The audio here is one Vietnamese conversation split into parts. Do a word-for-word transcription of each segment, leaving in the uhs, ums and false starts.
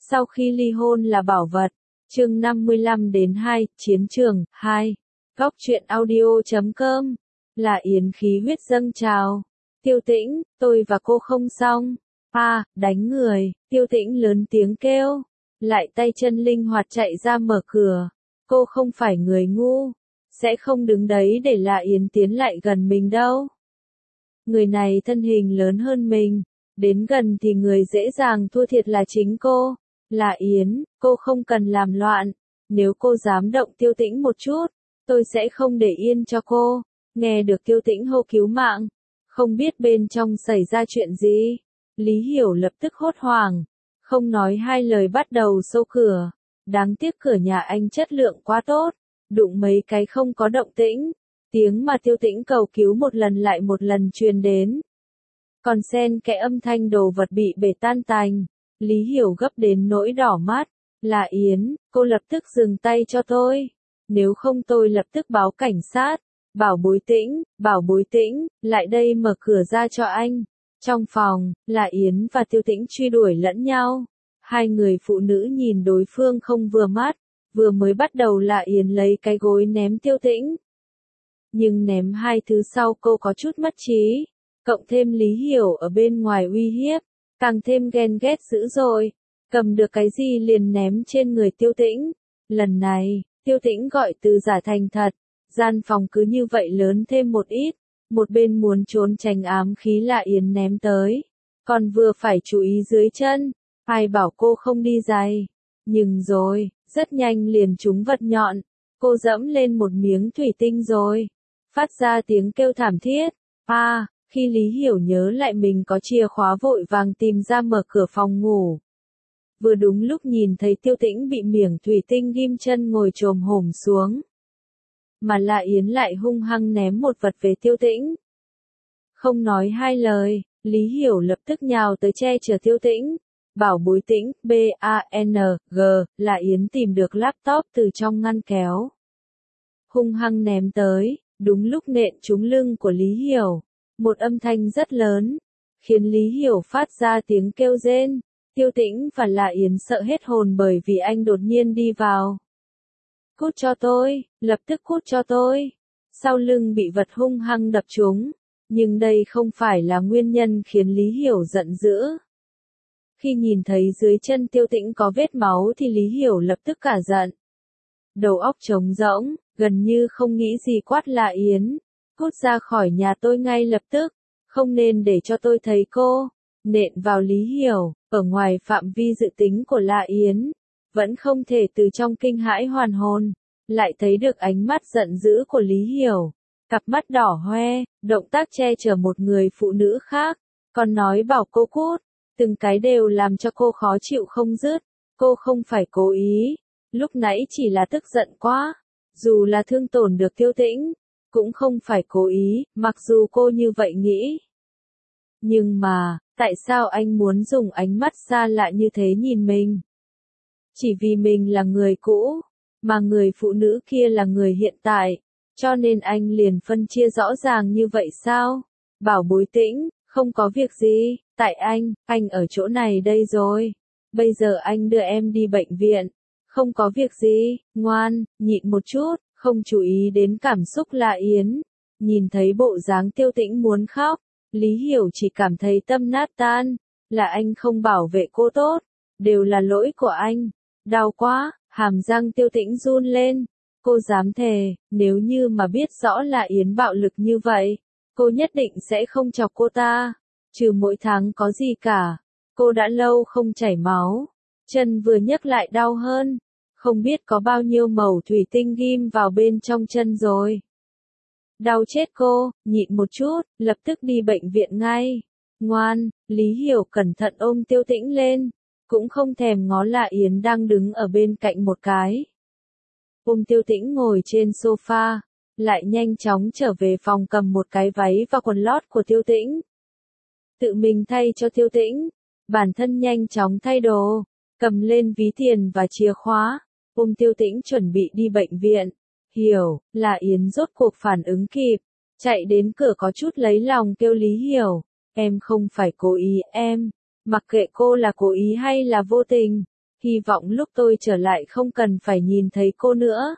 Sau khi ly hôn là bảo vật. Chương năm mươi lăm đến hai, chiến trường, hai. Góc truyện audio chấm com. Là Yến khí huyết dâng trào. Tiêu Tĩnh, tôi và cô không xong. À, đánh người, Tiêu Tĩnh lớn tiếng kêu. Lại tay chân linh hoạt chạy ra mở cửa. Cô không phải người ngu. Sẽ không đứng đấy để Lạ Yến tiến lại gần mình đâu. Người này thân hình lớn hơn mình. Đến gần thì người dễ dàng thua thiệt là chính cô. Lạ Yến, cô không cần làm loạn. Nếu cô dám động Tiêu Tĩnh một chút, tôi sẽ không để yên cho cô. Nghe được Tiêu Tĩnh hô cứu mạng. Không biết bên trong xảy ra chuyện gì. Lý Hiểu lập tức hốt hoảng. Không nói hai lời bắt đầu xô cửa. Đáng tiếc cửa nhà anh chất lượng quá tốt. Đụng mấy cái không có động tĩnh. Tiếng mà Tiêu Tĩnh cầu cứu một lần lại một lần truyền đến. Còn xen kẽ âm thanh đồ vật bị bể tan tành. Lý Hiểu gấp đến nỗi đỏ mắt. Là Yến, cô lập tức dừng tay cho tôi. Nếu không tôi lập tức báo cảnh sát. Bảo Bối Tĩnh, Bảo Bối Tĩnh, lại đây mở cửa ra cho anh. Trong phòng, là Yến và Tiêu Tĩnh truy đuổi lẫn nhau. Hai người phụ nữ nhìn đối phương không vừa mắt. Vừa mới bắt đầu là Yến lấy cái gối ném Tiêu Tĩnh. Nhưng ném hai thứ sau cô có chút mất trí. Cộng thêm Lý Hiểu ở bên ngoài uy hiếp. Càng thêm ghen ghét dữ dội. Cầm được cái gì liền ném trên người Tiêu Tĩnh. Lần này, Tiêu Tĩnh gọi từ giả thành thật. Gian phòng cứ như vậy lớn thêm một ít. Một bên muốn trốn tránh ám khí Lạ Yến ném tới. Còn vừa phải chú ý dưới chân. Ai bảo cô không đi giày. Nhưng rồi, rất nhanh liền trúng vật nhọn. Cô dẫm lên một miếng thủy tinh rồi. Phát ra tiếng kêu thảm thiết. À, khi Lý Hiểu nhớ lại mình có chìa khóa vội vàng tìm ra mở cửa phòng ngủ. Vừa đúng lúc nhìn thấy Tiêu Tĩnh bị miếng thủy tinh ghim chân ngồi chồm hổm xuống. Mà Lạ Yến lại hung hăng ném một vật về Tiêu Tĩnh. Không nói hai lời, Lý Hiểu lập tức nhào tới che chở Tiêu Tĩnh. Bảo Bối Tĩnh, B A N G, Lạ Yến tìm được laptop từ trong ngăn kéo. Hung hăng ném tới, đúng lúc nện trúng lưng của Lý Hiểu. Một âm thanh rất lớn, khiến Lý Hiểu phát ra tiếng kêu rên. Tiêu Tĩnh và Lạ Yến sợ hết hồn bởi vì anh đột nhiên đi vào. Cút cho tôi, lập tức cút cho tôi. Sau lưng bị vật hung hăng đập trúng. Nhưng đây không phải là nguyên nhân khiến Lý Hiểu giận dữ. Khi nhìn thấy dưới chân Tiêu Tĩnh có vết máu thì Lý Hiểu lập tức cả giận. Đầu óc trống rỗng, gần như không nghĩ gì quát Lạ Yến. Cút ra khỏi nhà tôi ngay lập tức. Không nên để cho tôi thấy cô. Nện vào Lý Hiểu, ở ngoài phạm vi dự tính của Lạ Yến. Vẫn không thể từ trong kinh hãi hoàn hồn. Lại thấy được ánh mắt giận dữ của Lý Hiểu. Cặp mắt đỏ hoe, động tác che chở một người phụ nữ khác. Còn nói bảo cô cút. Từng cái đều làm cho cô khó chịu không dứt. Cô không phải cố ý. Lúc nãy chỉ là tức giận quá. Dù là thương tổn được Tiêu Tĩnh. Cũng không phải cố ý, mặc dù cô như vậy nghĩ. Nhưng mà, tại sao anh muốn dùng ánh mắt xa lạ như thế nhìn mình? Chỉ vì mình là người cũ, mà người phụ nữ kia là người hiện tại, cho nên anh liền phân chia rõ ràng như vậy sao? Bảo Bối Tĩnh, không có việc gì, tại anh, anh ở chỗ này đây rồi. Bây giờ anh đưa em đi bệnh viện. Không có việc gì, ngoan, nhịn một chút, không chú ý đến cảm xúc Lạ Yến. Nhìn thấy bộ dáng Tiêu Tĩnh muốn khóc, Lý Hiểu chỉ cảm thấy tâm nát tan. Là anh không bảo vệ cô tốt, đều là lỗi của anh. Đau quá, hàm răng Tiêu Tĩnh run lên. Cô dám thề, nếu như mà biết rõ Lạ Yến bạo lực như vậy, cô nhất định sẽ không chọc cô ta. Trừ mỗi tháng có gì cả. Cô đã lâu không chảy máu. Chân vừa nhấc lại đau hơn. Không biết có bao nhiêu mẩu thủy tinh ghim vào bên trong chân rồi. Đau chết cô, nhịn một chút, lập tức đi bệnh viện ngay. Ngoan, Lý Hiểu cẩn thận ôm Tiêu Tĩnh lên. Cũng không thèm ngó Lạ Yến đang đứng ở bên cạnh một cái. Ôm Tiêu Tĩnh ngồi trên sofa. Lại nhanh chóng trở về phòng cầm một cái váy và quần lót của Tiêu Tĩnh. Tự mình thay cho Tiêu Tĩnh. Bản thân nhanh chóng thay đồ. Cầm lên ví tiền và chìa khóa. Ôm Tiêu Tĩnh chuẩn bị đi bệnh viện. Hiểu, Lạ Yến rốt cuộc phản ứng kịp. Chạy đến cửa có chút lấy lòng kêu Lý Hiểu. Em không phải cố ý em. Mặc kệ cô là cố ý hay là vô tình. hy vọng lúc tôi trở lại không cần phải nhìn thấy cô nữa.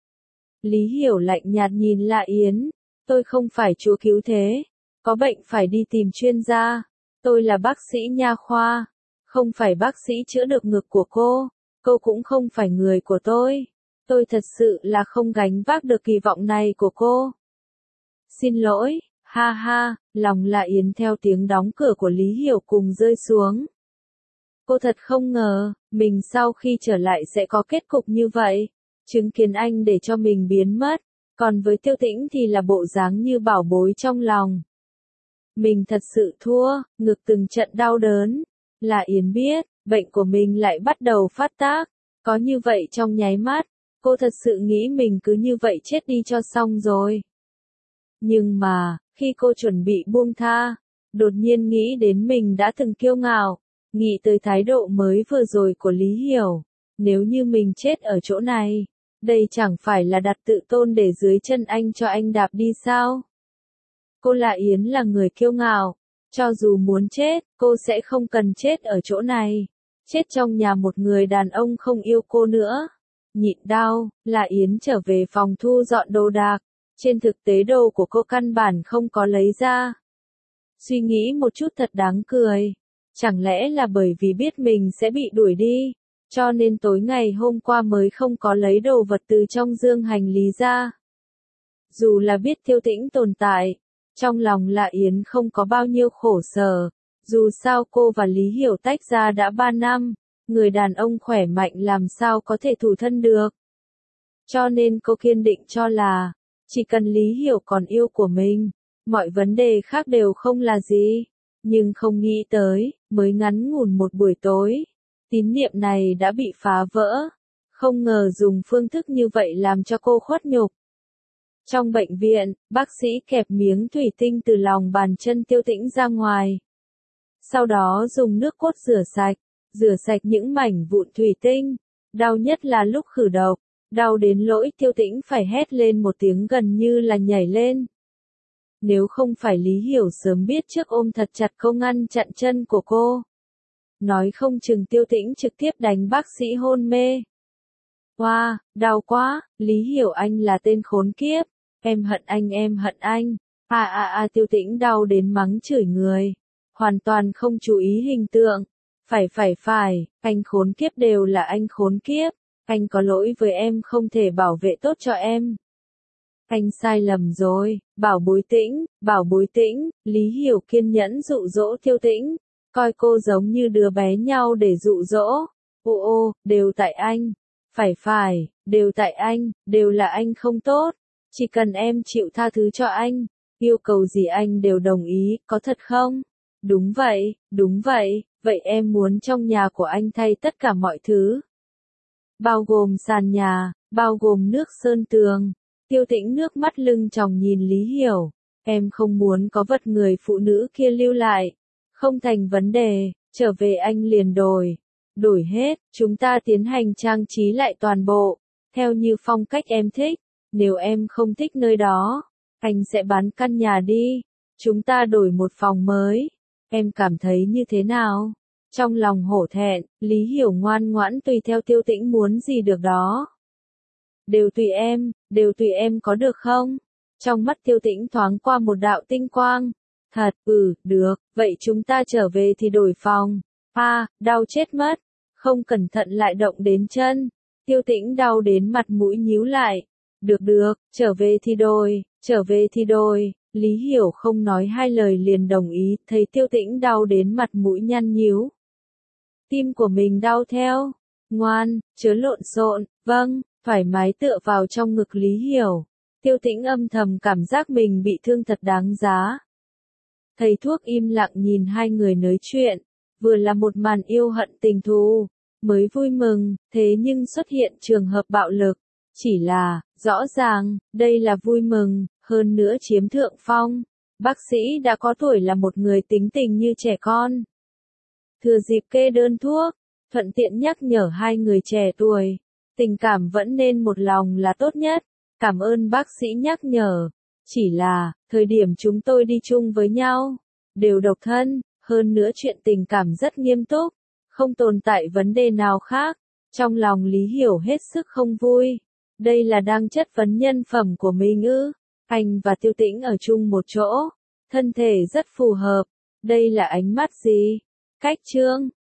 Lý Hiểu lạnh nhạt nhìn La Yến, tôi không phải chúa cứu thế, có bệnh phải đi tìm chuyên gia, tôi là bác sĩ nha khoa, không phải bác sĩ chữa được ngực của cô, cô cũng không phải người của tôi, tôi thật sự là không gánh vác được kỳ vọng này của cô. Xin lỗi, ha ha, lòng La Yến theo tiếng đóng cửa của Lý Hiểu cùng rơi xuống. Cô thật không ngờ, mình sau khi trở lại sẽ có kết cục như vậy, chứng kiến anh để cho mình biến mất, còn với Tiêu Tĩnh thì là bộ dáng như bảo bối trong lòng. Mình thật sự thua, ngực từng trận đau đớn. La Yến biết, bệnh của mình lại bắt đầu phát tác, có như vậy trong nháy mắt, cô thật sự nghĩ mình cứ như vậy chết đi cho xong rồi. Nhưng mà, khi cô chuẩn bị buông tha, đột nhiên nghĩ đến mình đã từng kiêu ngạo, nghĩ tới thái độ mới vừa rồi của Lý Hiểu, nếu như mình chết ở chỗ này, đây chẳng phải là đặt tự tôn để dưới chân anh cho anh đạp đi sao? Cô La Yến là người kiêu ngạo, cho dù muốn chết, cô sẽ không cần chết ở chỗ này, chết trong nhà một người đàn ông không yêu cô nữa. Nhịn đau, La Yến trở về phòng thu dọn đồ đạc, trên thực tế đồ của cô căn bản không có lấy ra. Suy nghĩ một chút thật đáng cười, chẳng lẽ là bởi vì biết mình sẽ bị đuổi đi, cho nên tối ngày hôm qua mới không có lấy đồ vật từ trong dương hành lý ra. Dù là biết Tiêu Tĩnh tồn tại, trong lòng La Yến không có bao nhiêu khổ sở, dù sao cô và Lý Hiểu tách ra đã ba năm, người đàn ông khỏe mạnh làm sao có thể thủ thân được. Cho nên cô kiên định cho là, chỉ cần Lý Hiểu còn yêu của mình, mọi vấn đề khác đều không là gì. Nhưng không nghĩ tới, mới ngắn ngủn một buổi tối, tín niệm này đã bị phá vỡ, không ngờ dùng phương thức như vậy làm cho cô khuất nhục. Trong bệnh viện, bác sĩ kẹp miếng thủy tinh từ lòng bàn chân Tiêu Tĩnh ra ngoài. Sau đó dùng nước cốt rửa sạch, rửa sạch những mảnh vụn thủy tinh, đau nhất là lúc khử độc, đau đến nỗi Tiêu Tĩnh phải hét lên một tiếng gần như là nhảy lên. Nếu không phải Lý Hiểu sớm biết trước ôm thật chặt cô ngăn chặn chân của cô, nói không chừng Tiêu Tĩnh trực tiếp đánh bác sĩ hôn mê. Wow, đau quá, Lý Hiểu anh là tên khốn kiếp, em hận anh em hận anh, à à à Tiêu Tĩnh đau đến mắng chửi người, hoàn toàn không chú ý hình tượng, phải phải phải, anh khốn kiếp đều là anh khốn kiếp, anh có lỗi với em không thể bảo vệ tốt cho em. Anh sai lầm rồi, bảo bối Tĩnh, bảo bối Tĩnh, Lý Hiểu kiên nhẫn dụ dỗ Tiêu Tĩnh, coi cô giống như đứa bé nhau để dụ dỗ, ô ô, đều tại anh, phải phải, đều tại anh, đều là anh không tốt, chỉ cần em chịu tha thứ cho anh, yêu cầu gì anh đều đồng ý, có thật không? Đúng vậy, đúng vậy, vậy em muốn trong nhà của anh thay tất cả mọi thứ. Bao gồm sàn nhà, bao gồm nước sơn tường. Tiêu Tĩnh nước mắt lưng tròng nhìn Lý Hiểu, em không muốn có vật người phụ nữ kia lưu lại, không thành vấn đề, trở về anh liền đổi, đổi hết, chúng ta tiến hành trang trí lại toàn bộ, theo như phong cách em thích, nếu em không thích nơi đó, anh sẽ bán căn nhà đi, chúng ta đổi một phòng mới, em cảm thấy như thế nào? Trong lòng hổ thẹn, Lý Hiểu ngoan ngoãn tùy theo Tiêu Tĩnh muốn gì được đó. Đều tùy em, đều tùy em có được không? Trong mắt Tiêu Tĩnh thoáng qua một đạo tinh quang. Thật, ừ, được, vậy chúng ta trở về thì đổi phòng. À, đau chết mất. Không cẩn thận lại động đến chân. Tiêu Tĩnh đau đến mặt mũi nhíu lại. Được được, trở về thì đổi, trở về thì đổi. Lý Hiểu không nói hai lời liền đồng ý, thấy Tiêu Tĩnh đau đến mặt mũi nhăn nhíu. Tim của mình đau theo. Ngoan, chớ lộn xộn, vâng. Thoải mái tựa vào trong ngực Lý Hiểu. Tiêu Tĩnh âm thầm cảm giác mình bị thương thật đáng giá. Thầy thuốc im lặng nhìn hai người nói chuyện, vừa là một màn yêu hận tình thù, mới vui mừng, thế nhưng xuất hiện trường hợp bạo lực. Chỉ là, rõ ràng, đây là vui mừng, hơn nữa chiếm thượng phong. Bác sĩ đã có tuổi là một người tính tình như trẻ con. Thừa dịp kê đơn thuốc, thuận tiện nhắc nhở hai người trẻ tuổi. Tình cảm vẫn nên một lòng là tốt nhất, cảm ơn bác sĩ nhắc nhở, chỉ là, thời điểm chúng tôi đi chung với nhau, đều độc thân, hơn nữa chuyện tình cảm rất nghiêm túc, Không tồn tại vấn đề nào khác. Trong lòng Lý Hiểu hết sức không vui. Đây là đang chất vấn nhân phẩm của mình ư? Anh và Tiêu Tĩnh ở chung một chỗ, thân thể rất phù hợp. Đây là ánh mắt gì? Cách trương.